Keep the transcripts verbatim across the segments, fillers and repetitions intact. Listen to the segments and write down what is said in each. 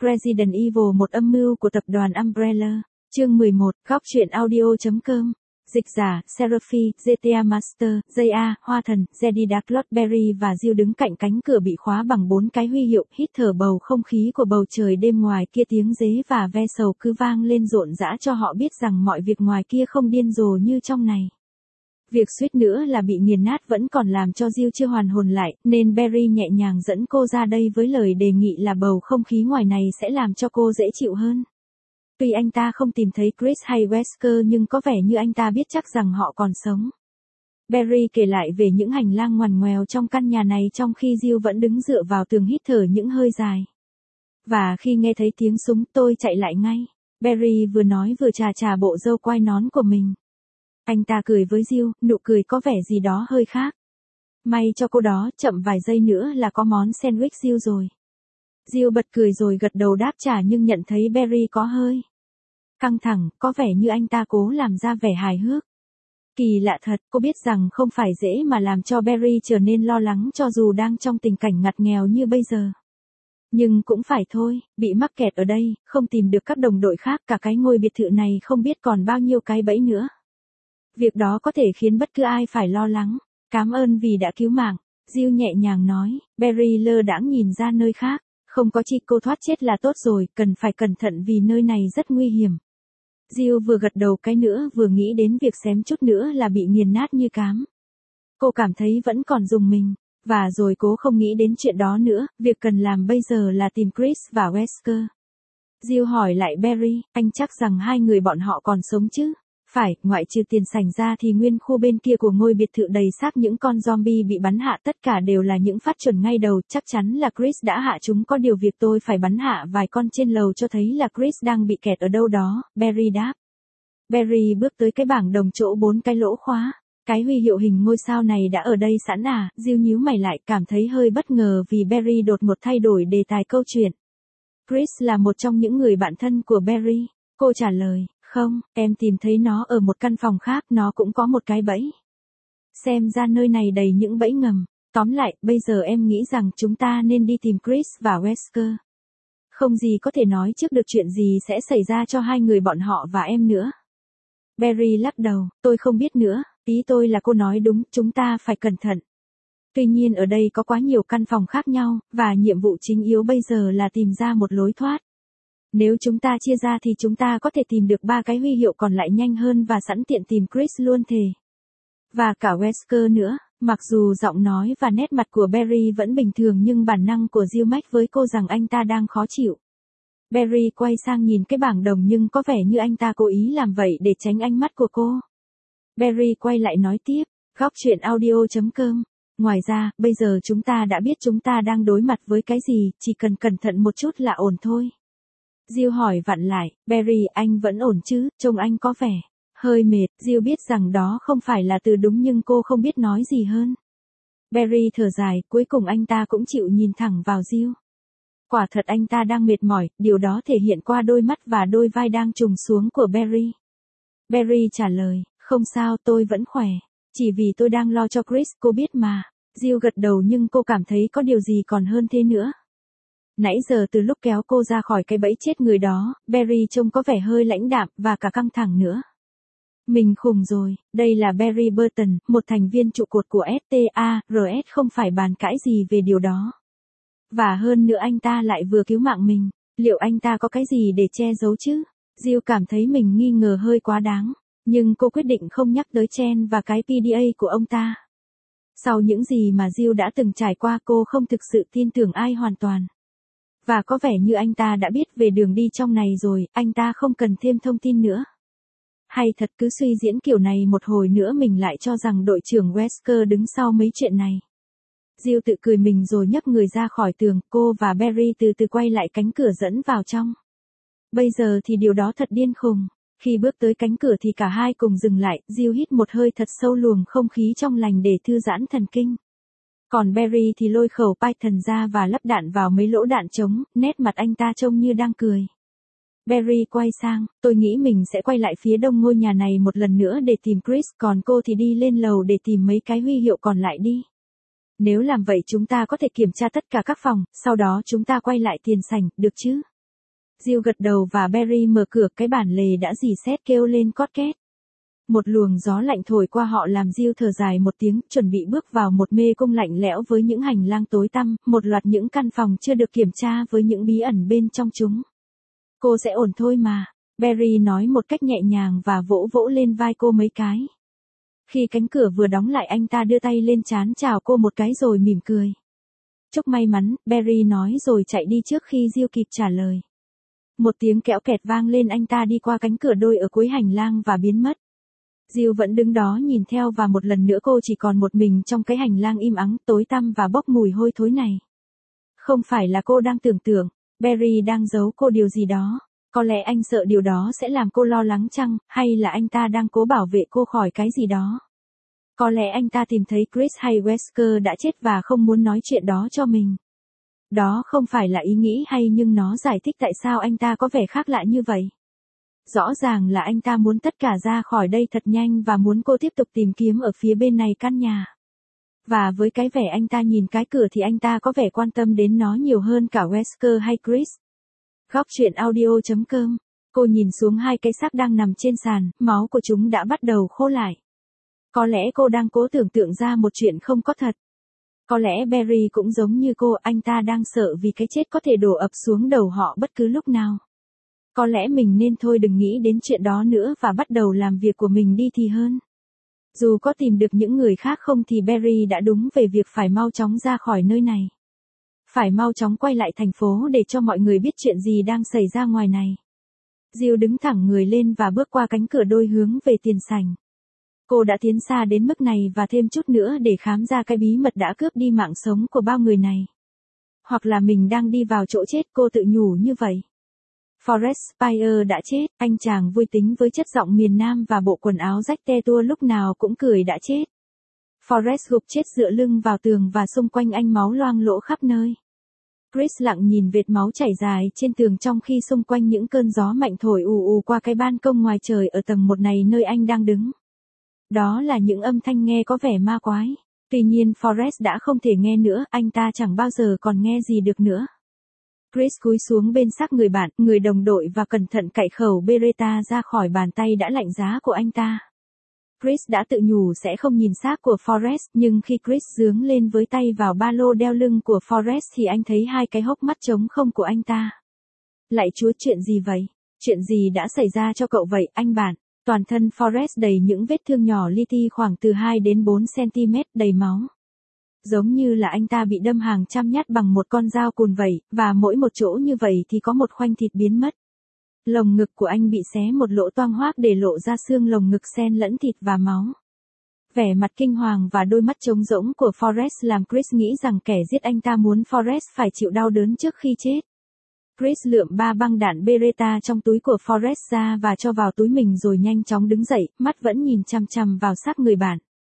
Resident Evil một âm mưu của tập đoàn Umbrella. Chương mười một, góc truyện audio.com. Dịch giả, Seraphi, giê tê a Master, gi a, Hoa Thần, Jedi Dark Lord Berry và Jill đứng cạnh cánh cửa bị khóa bằng bốn cái huy hiệu, hít thở bầu không khí của bầu trời đêm ngoài kia, tiếng dế và ve sầu cứ vang lên rộn rã cho họ biết rằng mọi việc ngoài kia không điên rồ như trong này. Việc suýt nữa là bị nghiền nát vẫn còn làm cho Jill chưa hoàn hồn lại, nên Berry nhẹ nhàng dẫn cô ra đây với lời đề nghị là bầu không khí ngoài này sẽ làm cho cô dễ chịu hơn. Tuy anh ta không tìm thấy Chris hay Wesker nhưng có vẻ như anh ta biết chắc rằng họ còn sống. Berry kể lại về những hành lang ngoằn ngoèo trong căn nhà này trong khi Jill vẫn đứng dựa vào tường hít thở những hơi dài. Và khi nghe thấy tiếng súng tôi chạy lại ngay. Berry vừa nói vừa chà chà bộ râu quai nón của mình. Anh ta cười với Jill, nụ cười có vẻ gì đó hơi khác. May cho cô đó, chậm vài giây nữa là có món sandwich Jill rồi. Jill bật cười rồi gật đầu đáp trả nhưng nhận thấy Berry có hơi căng thẳng, có vẻ như anh ta cố làm ra vẻ hài hước. Kỳ lạ thật, cô biết rằng không phải dễ mà làm cho Berry trở nên lo lắng cho dù đang trong tình cảnh ngặt nghèo như bây giờ. Nhưng cũng phải thôi, bị mắc kẹt ở đây, không tìm được các đồng đội khác, cả cái ngôi biệt thự này không biết còn bao nhiêu cái bẫy nữa. Việc đó có thể khiến bất cứ ai phải lo lắng. Cảm ơn vì đã cứu mạng, Jill nhẹ nhàng nói. Berry lơ đãng nhìn ra nơi khác. Không có chi, cô thoát chết là tốt rồi, cần phải cẩn thận vì nơi này rất nguy hiểm. Jill vừa gật đầu cái nữa vừa nghĩ đến việc xém chút nữa là bị nghiền nát như cám. Cô cảm thấy vẫn còn rùng mình, và rồi cố không nghĩ đến chuyện đó nữa, việc cần làm bây giờ là tìm Chris và Wesker. Jill hỏi lại Berry, anh chắc rằng hai người bọn họ còn sống chứ? Phải, ngoại trừ tiền sảnh ra thì nguyên khu bên kia của ngôi biệt thự đầy xác những con zombie bị bắn hạ, tất cả đều là những phát chuẩn ngay đầu, chắc chắn là Chris đã hạ chúng, có điều việc tôi phải bắn hạ vài con trên lầu cho thấy là Chris đang bị kẹt ở đâu đó, Berry đáp. Berry bước tới cái bảng đồng chỗ bốn cái lỗ khóa. Cái huy hiệu hình ngôi sao này đã ở đây sẵn à? Jill nhíu mày lại, cảm thấy hơi bất ngờ vì Berry đột ngột thay đổi đề tài câu chuyện. Chris là một trong những người bạn thân của Berry. Cô trả lời. Không, em tìm thấy nó ở một căn phòng khác, nó cũng có một cái bẫy. Xem ra nơi này đầy những bẫy ngầm. Tóm lại, bây giờ em nghĩ rằng chúng ta nên đi tìm Chris và Wesker. Không gì có thể nói trước được chuyện gì sẽ xảy ra cho hai người bọn họ và em nữa. Berry lắc đầu, tôi không biết nữa, ý tôi là cô nói đúng, chúng ta phải cẩn thận. Tuy nhiên ở đây có quá nhiều căn phòng khác nhau, và nhiệm vụ chính yếu bây giờ là tìm ra một lối thoát. Nếu chúng ta chia ra thì chúng ta có thể tìm được ba cái huy hiệu còn lại nhanh hơn và sẵn tiện tìm Chris luôn thề. Và cả Wesker nữa, mặc dù giọng nói và nét mặt của Berry vẫn bình thường nhưng bản năng của Jill mách với cô rằng anh ta đang khó chịu. Berry quay sang nhìn cái bảng đồng nhưng có vẻ như anh ta cố ý làm vậy để tránh ánh mắt của cô. Berry quay lại nói tiếp, góc truyện audio.com. Ngoài ra, bây giờ chúng ta đã biết chúng ta đang đối mặt với cái gì, chỉ cần cẩn thận một chút là ổn thôi. Jill hỏi vặn lại, Berry, anh vẫn ổn chứ, trông anh có vẻ hơi mệt. Jill biết rằng đó không phải là từ đúng nhưng cô không biết nói gì hơn. Berry thở dài, cuối cùng anh ta cũng chịu nhìn thẳng vào Jill. Quả thật anh ta đang mệt mỏi, điều đó thể hiện qua đôi mắt và đôi vai đang trùng xuống của Berry. Berry trả lời, không sao, tôi vẫn khỏe. Chỉ vì tôi đang lo cho Chris, cô biết mà. Jill gật đầu nhưng cô cảm thấy có điều gì còn hơn thế nữa. Nãy giờ từ lúc kéo cô ra khỏi cái bẫy chết người đó, Berry trông có vẻ hơi lãnh đạm và cả căng thẳng nữa. Mình khùng rồi, đây là Berry Burton, một thành viên trụ cột của ét tê a, rờ ét không phải bàn cãi gì về điều đó. Và hơn nữa anh ta lại vừa cứu mạng mình, liệu anh ta có cái gì để che giấu chứ? Jill cảm thấy mình nghi ngờ hơi quá đáng, nhưng cô quyết định không nhắc tới Chen và cái pê đê a của ông ta. Sau những gì mà Jill đã từng trải qua cô không thực sự tin tưởng ai hoàn toàn. Và có vẻ như anh ta đã biết về đường đi trong này rồi, anh ta không cần thêm thông tin nữa. Hay thật cứ suy diễn kiểu này một hồi nữa mình lại cho rằng đội trưởng Wesker đứng sau mấy chuyện này. Jill tự cười mình rồi nhấc người ra khỏi tường, cô và Berry từ từ quay lại cánh cửa dẫn vào trong. Bây giờ thì điều đó thật điên khùng. Khi bước tới cánh cửa thì cả hai cùng dừng lại, Jill hít một hơi thật sâu luồng không khí trong lành để thư giãn thần kinh. Còn Berry thì lôi khẩu Python ra và lắp đạn vào mấy lỗ đạn trống, nét mặt anh ta trông như đang cười. Berry quay sang, tôi nghĩ mình sẽ quay lại phía đông ngôi nhà này một lần nữa để tìm Chris, còn cô thì đi lên lầu để tìm mấy cái huy hiệu còn lại đi. Nếu làm vậy chúng ta có thể kiểm tra tất cả các phòng, sau đó chúng ta quay lại tiền sảnh, được chứ? Jill gật đầu và Barry mở cửa, cái bản lề đã rỉ sét kêu lên cót két. Một luồng gió lạnh thổi qua họ làm Jill thở dài một tiếng, chuẩn bị bước vào một mê cung lạnh lẽo với những hành lang tối tăm, một loạt những căn phòng chưa được kiểm tra với những bí ẩn bên trong chúng. Cô sẽ ổn thôi mà, Barry nói một cách nhẹ nhàng và vỗ vỗ lên vai cô mấy cái. Khi cánh cửa vừa đóng lại anh ta đưa tay lên trán chào cô một cái rồi mỉm cười. Chúc may mắn, Barry nói rồi chạy đi trước khi Jill kịp trả lời. Một tiếng kẽo kẹt vang lên, anh ta đi qua cánh cửa đôi ở cuối hành lang và biến mất. Jill vẫn đứng đó nhìn theo và một lần nữa cô chỉ còn một mình trong cái hành lang im ắng, tối tăm và bốc mùi hôi thối này. Không phải là cô đang tưởng tượng, Barry đang giấu cô điều gì đó. Có lẽ anh sợ điều đó sẽ làm cô lo lắng chăng, hay là anh ta đang cố bảo vệ cô khỏi cái gì đó. Có lẽ anh ta tìm thấy Chris hay Wesker đã chết và không muốn nói chuyện đó cho mình. Đó không phải là ý nghĩ hay nhưng nó giải thích tại sao anh ta có vẻ khác lạ như vậy. Rõ ràng là anh ta muốn tất cả ra khỏi đây thật nhanh và muốn cô tiếp tục tìm kiếm ở phía bên này căn nhà. Và với cái vẻ anh ta nhìn cái cửa thì anh ta có vẻ quan tâm đến nó nhiều hơn cả Wesker hay Chris. Góc truyện audio chấm com. Cô nhìn xuống hai cái xác đang nằm trên sàn, máu của chúng đã bắt đầu khô lại. Có lẽ cô đang cố tưởng tượng ra một chuyện không có thật. Có lẽ Barry cũng giống như cô, anh ta đang sợ vì cái chết có thể đổ ập xuống đầu họ bất cứ lúc nào. Có lẽ mình nên thôi đừng nghĩ đến chuyện đó nữa và bắt đầu làm việc của mình đi thì hơn. Dù có tìm được những người khác không thì Barry đã đúng về việc phải mau chóng ra khỏi nơi này. Phải mau chóng quay lại thành phố để cho mọi người biết chuyện gì đang xảy ra ngoài này. Jill đứng thẳng người lên và bước qua cánh cửa đôi hướng về tiền sảnh. Cô đã tiến xa đến mức này và thêm chút nữa để khám ra cái bí mật đã cướp đi mạng sống của bao người này. Hoặc là mình đang đi vào chỗ chết, cô tự nhủ như vậy. Forrest Spire đã chết, anh chàng vui tính với chất giọng miền Nam và bộ quần áo rách te tua lúc nào cũng cười đã chết. Forrest gục chết dựa lưng vào tường và xung quanh anh máu loang lỗ khắp nơi. Chris lặng nhìn vệt máu chảy dài trên tường trong khi xung quanh những cơn gió mạnh thổi ù ù qua cái ban công ngoài trời ở tầng một này nơi anh đang đứng. Đó là những âm thanh nghe có vẻ ma quái. Tuy nhiên Forrest đã không thể nghe nữa, anh ta chẳng bao giờ còn nghe gì được nữa. Chris cúi xuống bên xác người bạn, người đồng đội và cẩn thận cạy khẩu Beretta ra khỏi bàn tay đã lạnh giá của anh ta. Chris đã tự nhủ sẽ không nhìn xác của Forrest, nhưng khi Chris giương lên với tay vào ba lô đeo lưng của Forrest thì anh thấy hai cái hốc mắt trống không của anh ta. Lạy Chúa, chuyện gì vậy? Chuyện gì đã xảy ra cho cậu vậy, anh bạn? Toàn thân Forrest đầy những vết thương nhỏ li ti khoảng từ hai đến bốn xăng-ti-mét, đầy máu. Giống như là anh ta bị đâm hàng trăm nhát bằng một con dao cùn vậy, và mỗi một chỗ như vậy thì có một khoanh thịt biến mất. Lồng ngực của anh bị xé một lỗ toang hoác để lộ ra xương lồng ngực xen lẫn thịt và máu. Vẻ mặt kinh hoàng và đôi mắt trống rỗng của Forrest làm Chris nghĩ rằng kẻ giết anh ta muốn Forrest phải chịu đau đớn trước khi chết. Chris lượm ba băng đạn Beretta trong túi của Forrest ra và cho vào túi mình rồi nhanh chóng đứng dậy, mắt vẫn nhìn chằm chằm vào xác người bạn.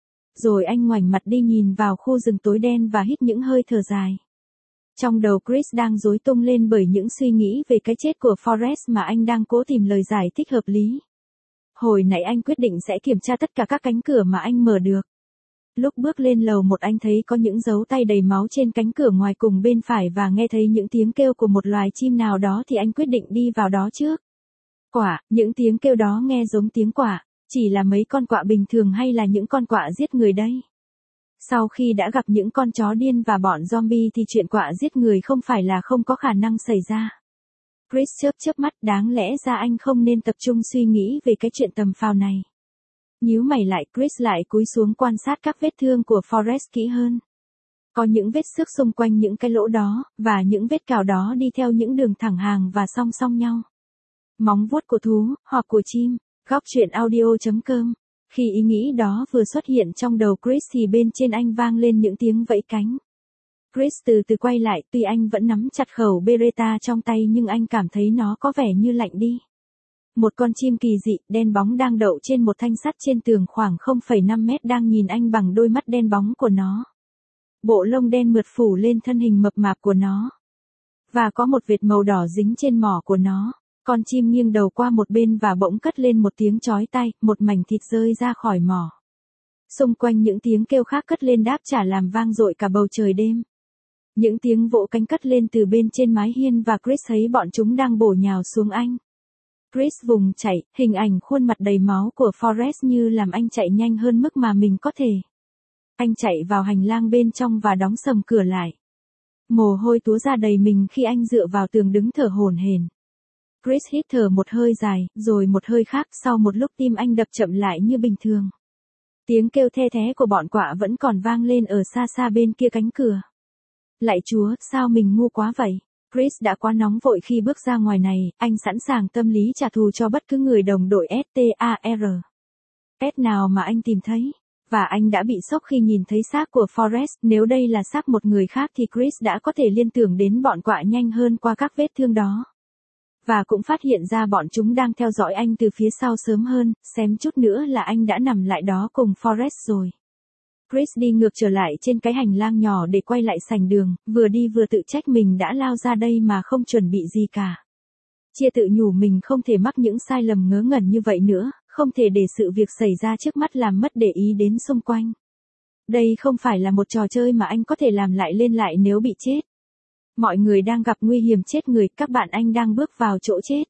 Rồi anh ngoảnh mặt đi nhìn vào khu rừng tối đen và hít những hơi thở dài. Trong đầu Chris đang rối tung lên bởi những suy nghĩ về cái chết của Forrest mà anh đang cố tìm lời giải thích hợp lý. Hồi nãy anh quyết định sẽ kiểm tra tất cả các cánh cửa mà anh mở được. Lúc bước lên lầu một anh thấy có những dấu tay đầy máu trên cánh cửa ngoài cùng bên phải và nghe thấy những tiếng kêu của một loài chim nào đó thì anh quyết định đi vào đó trước. Quả, những tiếng kêu đó nghe giống tiếng quạ, chỉ là mấy con quạ bình thường hay là những con quạ giết người đây? Sau khi đã gặp những con chó điên và bọn zombie thì chuyện quạ giết người không phải là không có khả năng xảy ra. Chris chớp chớp mắt, đáng lẽ ra anh không nên tập trung suy nghĩ về cái chuyện tầm phào này. Nhíu mày lại, Chris lại cúi xuống quan sát các vết thương của Forrest kỹ hơn. Có những vết xước xung quanh những cái lỗ đó, và những vết cào đó đi theo những đường thẳng hàng và song song nhau. Móng vuốt của thú, hoặc của chim. Góc truyện audio chấm com. Khi ý nghĩ đó vừa xuất hiện trong đầu Chris thì bên trên anh vang lên những tiếng vẫy cánh. Chris từ từ quay lại, tuy anh vẫn nắm chặt khẩu Beretta trong tay nhưng anh cảm thấy nó có vẻ như lạnh đi. Một con chim kỳ dị, đen bóng đang đậu trên một thanh sắt trên tường khoảng không phẩy năm mét đang nhìn anh bằng đôi mắt đen bóng của nó. Bộ lông đen mượt phủ lên thân hình mập mạp của nó. Và có một vệt màu đỏ dính trên mỏ của nó. Con chim nghiêng đầu qua một bên và bỗng cất lên một tiếng chói tai, một mảnh thịt rơi ra khỏi mỏ. Xung quanh những tiếng kêu khác cất lên đáp trả làm vang dội cả bầu trời đêm. Những tiếng vỗ cánh cất lên từ bên trên mái hiên và Chris thấy bọn chúng đang bổ nhào xuống anh. Chris vùng chạy, hình ảnh khuôn mặt đầy máu của Forrest như làm anh chạy nhanh hơn mức mà mình có thể. Anh chạy vào hành lang bên trong và đóng sầm cửa lại. Mồ hôi túa ra đầy mình khi anh dựa vào tường đứng thở hổn hển. Chris hít thở một hơi dài, rồi một hơi khác, sau một lúc tim anh đập chậm lại như bình thường. Tiếng kêu the thé của bọn quạ vẫn còn vang lên ở xa xa bên kia cánh cửa. Lạy Chúa, sao mình ngu quá vậy? Chris đã quá nóng vội khi bước ra ngoài này, anh sẵn sàng tâm lý trả thù cho bất cứ người đồng đội ét tê a rờ. S nào mà anh tìm thấy. Và anh đã bị sốc khi nhìn thấy xác của Forrest, nếu đây là xác một người khác thì Chris đã có thể liên tưởng đến bọn quạ nhanh hơn qua các vết thương đó. Và cũng phát hiện ra bọn chúng đang theo dõi anh từ phía sau sớm hơn, xém chút nữa là anh đã nằm lại đó cùng Forrest rồi. Chris đi ngược trở lại trên cái hành lang nhỏ để quay lại sảnh đường, vừa đi vừa tự trách mình đã lao ra đây mà không chuẩn bị gì cả. Chia tự nhủ mình không thể mắc những sai lầm ngớ ngẩn như vậy nữa, không thể để sự việc xảy ra trước mắt làm mất để ý đến xung quanh. Đây không phải là một trò chơi mà anh có thể làm lại lên lại nếu bị chết. Mọi người đang gặp nguy hiểm chết người, các bạn anh đang bước vào chỗ chết.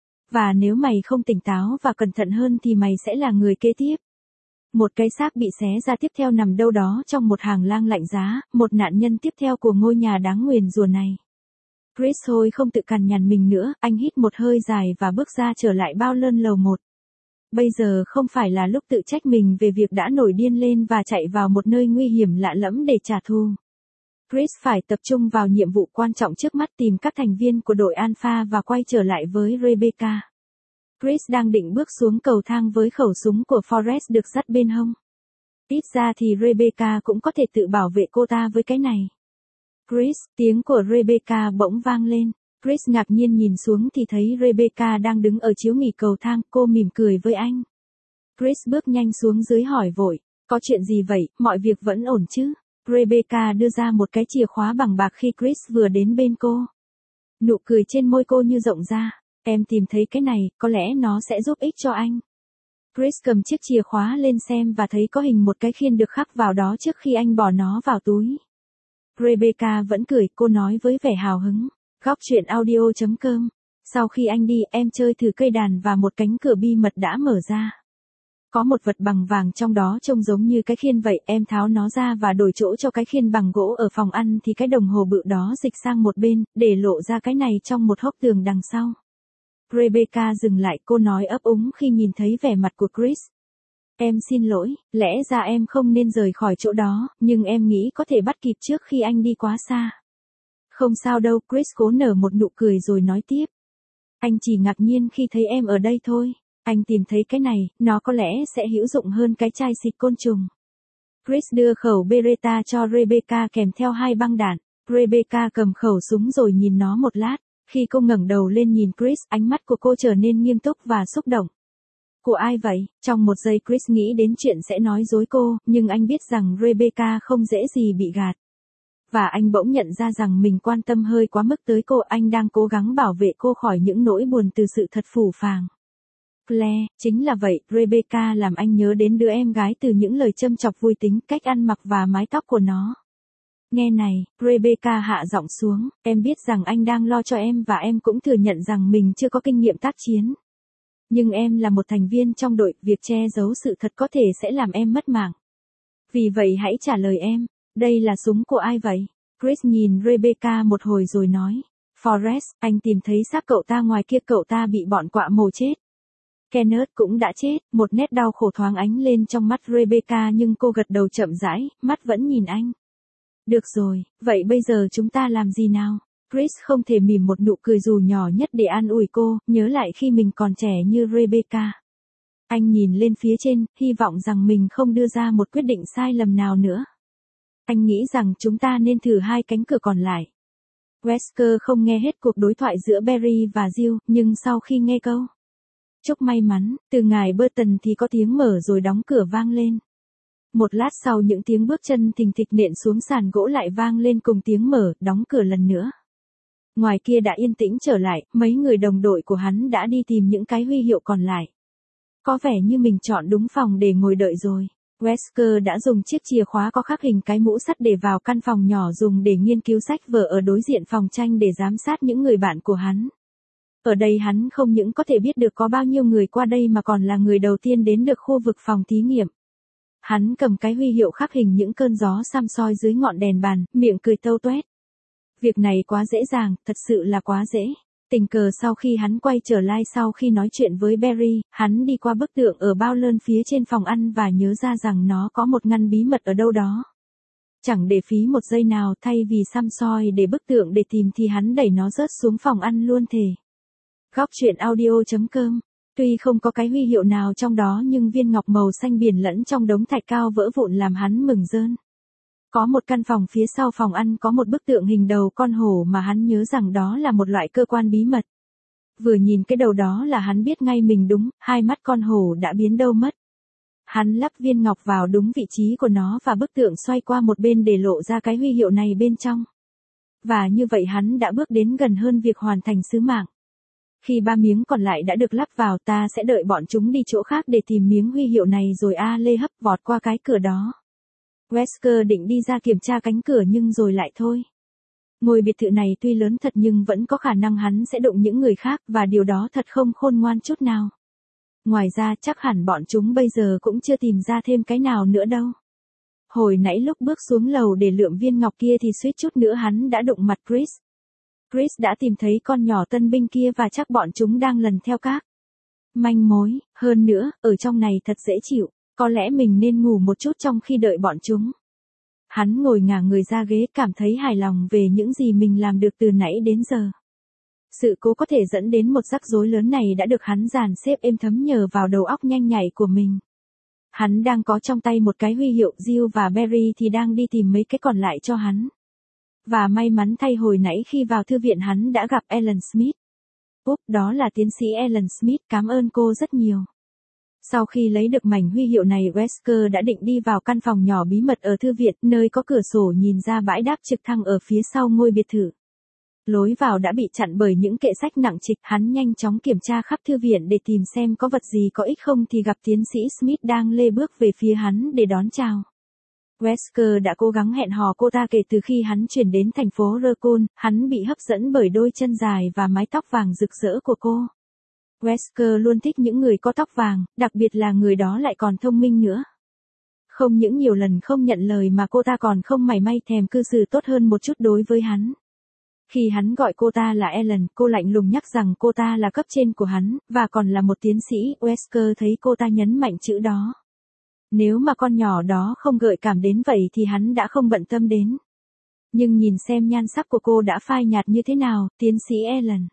Và nếu mày không tỉnh táo và cẩn thận hơn thì mày sẽ là người kế tiếp. Một cái xác bị xé ra tiếp theo nằm đâu đó trong một hàng lang lạnh giá, một nạn nhân tiếp theo của ngôi nhà đáng nguyền rủa này. Chris thôi không tự cằn nhằn mình nữa, anh hít một hơi dài và bước ra trở lại bao lơn lầu một. Bây giờ không phải là lúc tự trách mình về việc đã nổi điên lên và chạy vào một nơi nguy hiểm lạ lẫm để trả thù. Chris phải tập trung vào nhiệm vụ quan trọng trước mắt, tìm các thành viên của đội Alpha và quay trở lại với Rebecca. Chris đang định bước xuống cầu thang với khẩu súng của Forrest được dắt bên hông. Ít ra thì Rebecca cũng có thể tự bảo vệ cô ta với cái này. Chris, tiếng của Rebecca bỗng vang lên. Chris ngạc nhiên nhìn xuống thì thấy Rebecca đang đứng ở chiếu nghỉ cầu thang, cô mỉm cười với anh. Chris bước nhanh xuống dưới hỏi vội, có chuyện gì vậy, mọi việc vẫn ổn chứ? Rebecca đưa ra một cái chìa khóa bằng bạc khi Chris vừa đến bên cô. Nụ cười trên môi cô như rộng ra, em tìm thấy cái này, có lẽ nó sẽ giúp ích cho anh. Chris cầm chiếc chìa khóa lên xem và thấy có hình một cái khiên được khắc vào đó trước khi anh bỏ nó vào túi. Rebecca vẫn cười, cô nói với vẻ hào hứng. Góc truyện audio chấm com. Sau khi anh đi, em chơi thử cây đàn và một cánh cửa bi mật đã mở ra. Có một vật bằng vàng trong đó trông giống như cái khiên vậy, em tháo nó ra và đổi chỗ cho cái khiên bằng gỗ ở phòng ăn thì cái đồng hồ bự đó dịch sang một bên, để lộ ra cái này trong một hốc tường đằng sau. Rebecca dừng lại, cô nói ấp úng khi nhìn thấy vẻ mặt của Chris. Em xin lỗi, lẽ ra em không nên rời khỏi chỗ đó, nhưng em nghĩ có thể bắt kịp trước khi anh đi quá xa. Không sao đâu, Chris cố nở một nụ cười rồi nói tiếp. Anh chỉ ngạc nhiên khi thấy em ở đây thôi. Anh tìm thấy cái này, nó có lẽ sẽ hữu dụng hơn cái chai xịt côn trùng. Chris đưa khẩu Beretta cho Rebecca kèm theo hai băng đạn. Rebecca cầm khẩu súng rồi nhìn nó một lát. Khi cô ngẩng đầu lên nhìn Chris, ánh mắt của cô trở nên nghiêm túc và xúc động. Của ai vậy? Trong một giây Chris nghĩ đến chuyện sẽ nói dối cô, nhưng anh biết rằng Rebecca không dễ gì bị gạt. Và anh bỗng nhận ra rằng mình quan tâm hơi quá mức tới cô, anh đang cố gắng bảo vệ cô khỏi những nỗi buồn từ sự thật phũ phàng. Claire, chính là vậy, Rebecca làm anh nhớ đến đứa em gái từ những lời châm chọc vui tính, cách ăn mặc và mái tóc của nó. Nghe này, Rebecca hạ giọng xuống, em biết rằng anh đang lo cho em và em cũng thừa nhận rằng mình chưa có kinh nghiệm tác chiến. Nhưng em là một thành viên trong đội, việc che giấu sự thật có thể sẽ làm em mất mạng. Vì vậy hãy trả lời em, đây là súng của ai vậy? Chris nhìn Rebecca một hồi rồi nói, Forrest, anh tìm thấy xác cậu ta ngoài kia, cậu ta bị bọn quạ mổ chết. Kenneth cũng đã chết, một nét đau khổ thoáng ánh lên trong mắt Rebecca nhưng cô gật đầu chậm rãi, mắt vẫn nhìn anh. Được rồi, vậy bây giờ chúng ta làm gì nào? Chris không thể mỉm một nụ cười dù nhỏ nhất để an ủi cô, nhớ lại khi mình còn trẻ như Rebecca. Anh nhìn lên phía trên, hy vọng rằng mình không đưa ra một quyết định sai lầm nào nữa. Anh nghĩ rằng chúng ta nên thử hai cánh cửa còn lại. Wesker không nghe hết cuộc đối thoại giữa Barry và Jill, nhưng sau khi nghe câu chúc may mắn, từ ngài Burton thì có tiếng mở rồi đóng cửa vang lên. Một lát sau những tiếng bước chân thình thịch nện xuống sàn gỗ lại vang lên cùng tiếng mở, đóng cửa lần nữa. Ngoài kia đã yên tĩnh trở lại, mấy người đồng đội của hắn đã đi tìm những cái huy hiệu còn lại. Có vẻ như mình chọn đúng phòng để ngồi đợi rồi. Wesker đã dùng chiếc chìa khóa có khắc hình cái mũ sắt để vào căn phòng nhỏ dùng để nghiên cứu sách vở ở đối diện phòng tranh để giám sát những người bạn của hắn. Ở đây hắn không những có thể biết được có bao nhiêu người qua đây mà còn là người đầu tiên đến được khu vực phòng thí nghiệm. Hắn cầm cái huy hiệu khắc hình những cơn gió xăm soi dưới ngọn đèn bàn, miệng cười tâu tuét. Việc này quá dễ dàng, thật sự là quá dễ. Tình cờ sau khi hắn quay trở lại sau khi nói chuyện với Barry, hắn đi qua bức tượng ở bao lơn phía trên phòng ăn và nhớ ra rằng nó có một ngăn bí mật ở đâu đó. Chẳng để phí một giây nào, thay vì xăm soi để bức tượng để tìm thì hắn đẩy nó rớt xuống phòng ăn luôn thề. Góc truyện audio chấm com. Tuy không có cái huy hiệu nào trong đó nhưng viên ngọc màu xanh biển lẫn trong đống thạch cao vỡ vụn làm hắn mừng rơn. Có một căn phòng phía sau phòng ăn có một bức tượng hình đầu con hổ mà hắn nhớ rằng đó là một loại cơ quan bí mật. Vừa nhìn cái đầu đó là hắn biết ngay mình đúng, hai mắt con hổ đã biến đâu mất. Hắn lắp viên ngọc vào đúng vị trí của nó và bức tượng xoay qua một bên để lộ ra cái huy hiệu này bên trong. Và như vậy hắn đã bước đến gần hơn việc hoàn thành sứ mạng. Khi ba miếng còn lại đã được lắp vào, ta sẽ đợi bọn chúng đi chỗ khác để tìm miếng huy hiệu này rồi A Lê hấp vọt qua cái cửa đó. Wesker định đi ra kiểm tra cánh cửa nhưng rồi lại thôi. Ngôi biệt thự này tuy lớn thật nhưng vẫn có khả năng hắn sẽ đụng những người khác và điều đó thật không khôn ngoan chút nào. Ngoài ra chắc hẳn bọn chúng bây giờ cũng chưa tìm ra thêm cái nào nữa đâu. Hồi nãy lúc bước xuống lầu để lượm viên ngọc kia thì suýt chút nữa hắn đã đụng mặt Chris. Chris đã tìm thấy con nhỏ tân binh kia và chắc bọn chúng đang lần theo các manh mối. Hơn nữa, ở trong này thật dễ chịu, có lẽ mình nên ngủ một chút trong khi đợi bọn chúng. Hắn ngồi ngả người ra ghế cảm thấy hài lòng về những gì mình làm được từ nãy đến giờ. Sự cố có thể dẫn đến một rắc rối lớn này đã được hắn dàn xếp êm thấm nhờ vào đầu óc nhanh nhạy của mình. Hắn đang có trong tay một cái huy hiệu, Jill và Barry thì đang đi tìm mấy cái còn lại cho hắn. Và may mắn thay hồi nãy khi vào thư viện hắn đã gặp Ellen Smith. Úp, đó là tiến sĩ Ellen Smith, cảm ơn cô rất nhiều. Sau khi lấy được mảnh huy hiệu này, Wesker đã định đi vào căn phòng nhỏ bí mật ở thư viện, nơi có cửa sổ nhìn ra bãi đáp trực thăng ở phía sau ngôi biệt thự. Lối vào đã bị chặn bởi những kệ sách nặng trịch, hắn nhanh chóng kiểm tra khắp thư viện để tìm xem có vật gì có ích không thì gặp tiến sĩ Smith đang lê bước về phía hắn để đón chào. Wesker đã cố gắng hẹn hò cô ta kể từ khi hắn chuyển đến thành phố Raccoon, hắn bị hấp dẫn bởi đôi chân dài và mái tóc vàng rực rỡ của cô. Wesker luôn thích những người có tóc vàng, đặc biệt là người đó lại còn thông minh nữa. Không những nhiều lần không nhận lời mà cô ta còn không mảy may thèm cư xử tốt hơn một chút đối với hắn. Khi hắn gọi cô ta là Ellen, cô lạnh lùng nhắc rằng cô ta là cấp trên của hắn, và còn là một tiến sĩ. Wesker thấy cô ta nhấn mạnh chữ đó. Nếu mà con nhỏ đó không gợi cảm đến vậy thì hắn đã không bận tâm đến. Nhưng nhìn xem nhan sắc của cô đã phai nhạt như thế nào, tiến sĩ Ellen.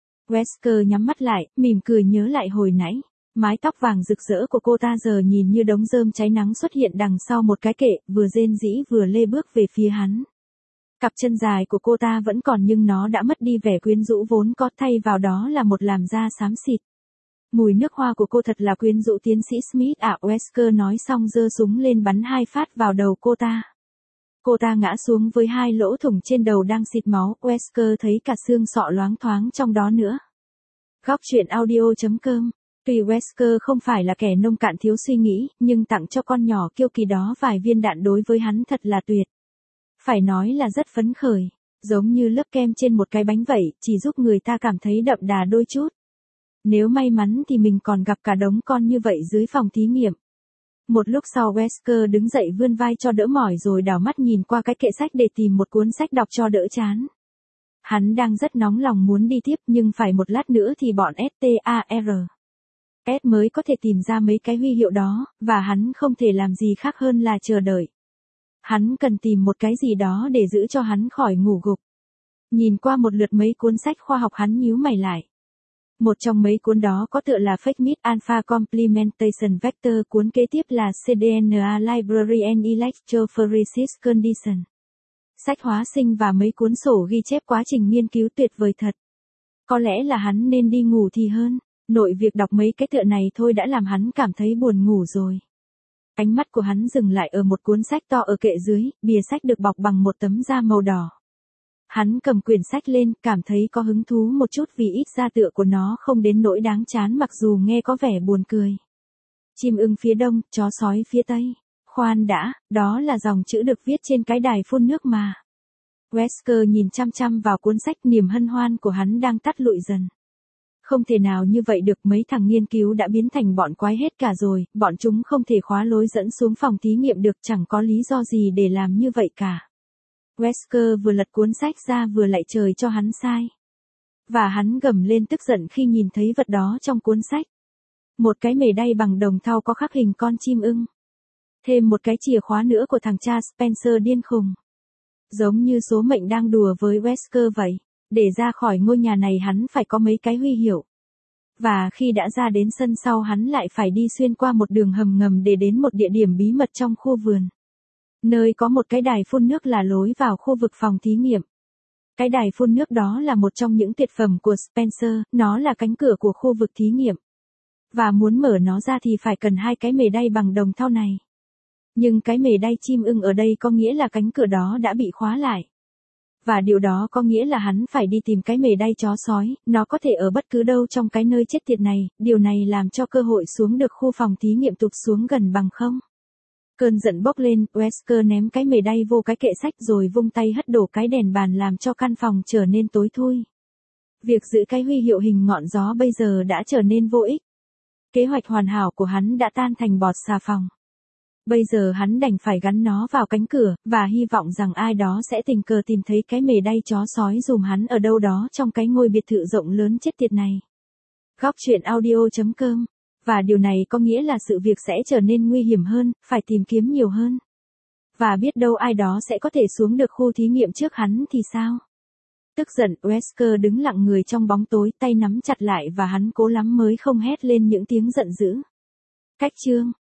Wesker nhắm mắt lại, mỉm cười nhớ lại hồi nãy. Mái tóc vàng rực rỡ của cô ta giờ nhìn như đống rơm cháy nắng xuất hiện đằng sau một cái kệ, vừa rên rĩ vừa lê bước về phía hắn. Cặp chân dài của cô ta vẫn còn nhưng nó đã mất đi vẻ quyến rũ vốn có, thay vào đó là một làn da xám xịt. Mùi nước hoa của cô thật là quyến rũ, tiến sĩ Smith ạ. À, Wesker nói xong giơ súng lên bắn hai phát vào đầu cô ta. Cô ta ngã xuống với hai lỗ thủng trên đầu đang xịt máu, Wesker thấy cả xương sọ loáng thoáng trong đó nữa. Góc truyện audio chấm com. Tuy Wesker không phải là kẻ nông cạn thiếu suy nghĩ, nhưng tặng cho con nhỏ kiêu kỳ đó vài viên đạn đối với hắn thật là tuyệt. Phải nói là rất phấn khởi, giống như lớp kem trên một cái bánh vậy, chỉ giúp người ta cảm thấy đậm đà đôi chút. Nếu may mắn thì mình còn gặp cả đống con như vậy dưới phòng thí nghiệm. Một lúc sau Wesker đứng dậy vươn vai cho đỡ mỏi rồi đảo mắt nhìn qua cái kệ sách để tìm một cuốn sách đọc cho đỡ chán. Hắn đang rất nóng lòng muốn đi tiếp nhưng phải một lát nữa thì bọn ét tê a rờ S mới có thể tìm ra mấy cái huy hiệu đó, và hắn không thể làm gì khác hơn là chờ đợi. Hắn cần tìm một cái gì đó để giữ cho hắn khỏi ngủ gục. Nhìn qua một lượt mấy cuốn sách khoa học hắn nhíu mày lại. Một trong mấy cuốn đó có tựa là Fake Meat Alpha Complementation Vector, cuốn kế tiếp là xê đê en a Library and Electrophoresis Condition. Sách hóa sinh và mấy cuốn sổ ghi chép quá trình nghiên cứu tuyệt vời thật. Có lẽ là hắn nên đi ngủ thì hơn, nội việc đọc mấy cái tựa này thôi đã làm hắn cảm thấy buồn ngủ rồi. Ánh mắt của hắn dừng lại ở một cuốn sách to ở kệ dưới, bìa sách được bọc bằng một tấm da màu đỏ. Hắn cầm quyển sách lên, cảm thấy có hứng thú một chút vì ít ra tựa của nó không đến nỗi đáng chán mặc dù nghe có vẻ buồn cười. Chim ưng phía đông, chó sói phía tây. Khoan đã, đó là dòng chữ được viết trên cái đài phun nước mà. Wesker nhìn chăm chăm vào cuốn sách, niềm hân hoan của hắn đang tắt lụi dần. Không thể nào như vậy được, mấy thằng nghiên cứu đã biến thành bọn quái hết cả rồi, bọn chúng không thể khóa lối dẫn xuống phòng thí nghiệm được, chẳng có lý do gì để làm như vậy cả. Wesker vừa lật cuốn sách ra vừa lạy trời cho hắn sai. Và hắn gầm lên tức giận khi nhìn thấy vật đó trong cuốn sách. Một cái mề đay bằng đồng thau có khắc hình con chim ưng. Thêm một cái chìa khóa nữa của thằng cha Spencer điên khùng. Giống như số mệnh đang đùa với Wesker vậy. Để ra khỏi ngôi nhà này hắn phải có mấy cái huy hiệu. Và khi đã ra đến sân sau hắn lại phải đi xuyên qua một đường hầm ngầm để đến một địa điểm bí mật trong khu vườn. Nơi có một cái đài phun nước là lối vào khu vực phòng thí nghiệm. Cái đài phun nước đó là một trong những tuyệt phẩm của Spencer, nó là cánh cửa của khu vực thí nghiệm. Và muốn mở nó ra thì phải cần hai cái mề đay bằng đồng thau này. Nhưng cái mề đay chim ưng ở đây có nghĩa là cánh cửa đó đã bị khóa lại. Và điều đó có nghĩa là hắn phải đi tìm cái mề đay chó sói, nó có thể ở bất cứ đâu trong cái nơi chết tiệt này, điều này làm cho cơ hội xuống được khu phòng thí nghiệm tụt xuống gần bằng không. Cơn giận bốc lên, Wesker ném cái mề đay vô cái kệ sách rồi vung tay hất đổ cái đèn bàn làm cho căn phòng trở nên tối thui. Việc giữ cái huy hiệu hình ngọn gió bây giờ đã trở nên vô ích. Kế hoạch hoàn hảo của hắn đã tan thành bọt xà phòng. Bây giờ hắn đành phải gắn nó vào cánh cửa, và hy vọng rằng ai đó sẽ tình cờ tìm thấy cái mề đay chó sói dùm hắn ở đâu đó trong cái ngôi biệt thự rộng lớn chết tiệt này. Góc truyện audio chấm com. Và điều này có nghĩa là sự việc sẽ trở nên nguy hiểm hơn, phải tìm kiếm nhiều hơn. Và biết đâu ai đó sẽ có thể xuống được khu thí nghiệm trước hắn thì sao? Tức giận, Wesker đứng lặng người trong bóng tối, tay nắm chặt lại và hắn cố lắm mới không hét lên những tiếng giận dữ. Cách chương